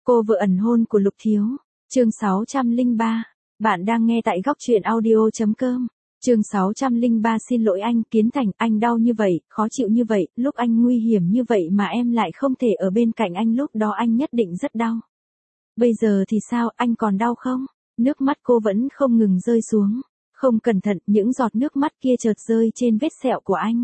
Cô vợ ẩn hôn của Lục Thiếu. Chương 603. Bạn đang nghe tại góc truyện audio.com. Chương 603. Xin lỗi anh, Kiến Thành, anh đau như vậy, khó chịu như vậy, lúc anh nguy hiểm như vậy mà em lại không thể ở bên cạnh anh, lúc đó anh nhất định rất đau. Bây giờ thì sao, anh còn đau không? Nước mắt cô vẫn không ngừng rơi xuống. Không cẩn thận, những giọt nước mắt kia chợt rơi trên vết sẹo của anh.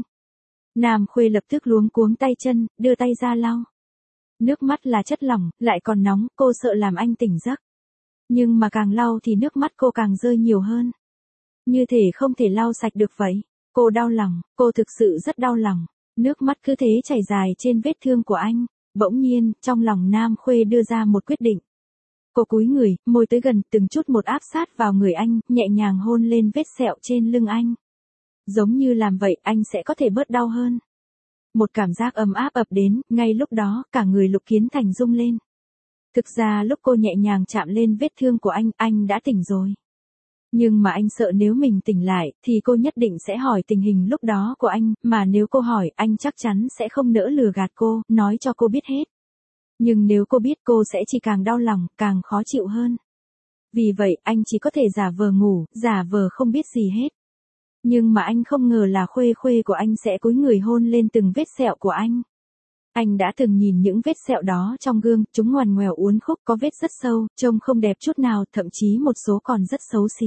Nam Khuê lập tức luống cuống tay chân, đưa tay ra lau. Nước mắt là chất lỏng, lại còn nóng, cô sợ làm anh tỉnh giấc. Nhưng mà càng lau thì nước mắt cô càng rơi nhiều hơn. Như thể không thể lau sạch được vậy. Cô đau lòng, cô thực sự rất đau lòng. Nước mắt cứ thế chảy dài trên vết thương của anh. Bỗng nhiên, trong lòng Nam Khuê đưa ra một quyết định. Cô cúi người, môi tới gần, từng chút một áp sát vào người anh, nhẹ nhàng hôn lên vết sẹo trên lưng anh. Giống như làm vậy anh sẽ có thể bớt đau hơn. Một cảm giác ấm áp ập đến, ngay lúc đó, cả người Lục Kiến Thành rung lên. Thực ra lúc cô nhẹ nhàng chạm lên vết thương của anh đã tỉnh rồi. Nhưng mà anh sợ nếu mình tỉnh lại, thì cô nhất định sẽ hỏi tình hình lúc đó của anh, mà nếu cô hỏi, anh chắc chắn sẽ không nỡ lừa gạt cô, nói cho cô biết hết. Nhưng nếu cô biết cô sẽ chỉ càng đau lòng, càng khó chịu hơn. Vì vậy, anh chỉ có thể giả vờ ngủ, giả vờ không biết gì hết. Nhưng mà anh không ngờ là Khuê của anh sẽ cúi người hôn lên từng vết sẹo của anh. Anh đã từng nhìn những vết sẹo đó trong gương, chúng ngoằn ngoèo uốn khúc, có vết rất sâu, trông không đẹp chút nào, thậm chí một số còn rất xấu xí.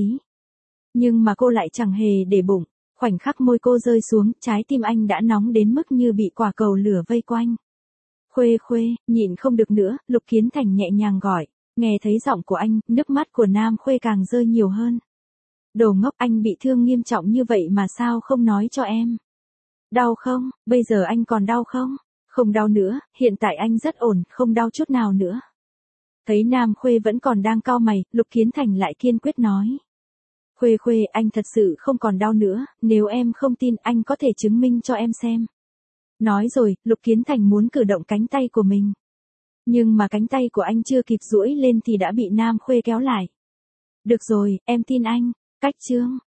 Nhưng mà cô lại chẳng hề để bụng, khoảnh khắc môi cô rơi xuống, trái tim anh đã nóng đến mức như bị quả cầu lửa vây quanh. Khuê, nhịn không được nữa, Lục Kiến Thành nhẹ nhàng gọi, nghe thấy giọng của anh, nước mắt của Nam Khuê càng rơi nhiều hơn. Đồ ngốc, anh bị thương nghiêm trọng như vậy mà sao không nói cho em? Đau không, bây giờ anh còn đau không? Không đau nữa, hiện tại anh rất ổn, không đau chút nào nữa. Thấy Nam Khuê vẫn còn đang cau mày, Lục Kiến Thành lại kiên quyết nói. Khuê, anh thật sự không còn đau nữa, nếu em không tin anh có thể chứng minh cho em xem. Nói rồi, Lục Kiến Thành muốn cử động cánh tay của mình. Nhưng mà cánh tay của anh chưa kịp duỗi lên thì đã bị Nam Khuê kéo lại. Được rồi, em tin anh. Cách chương.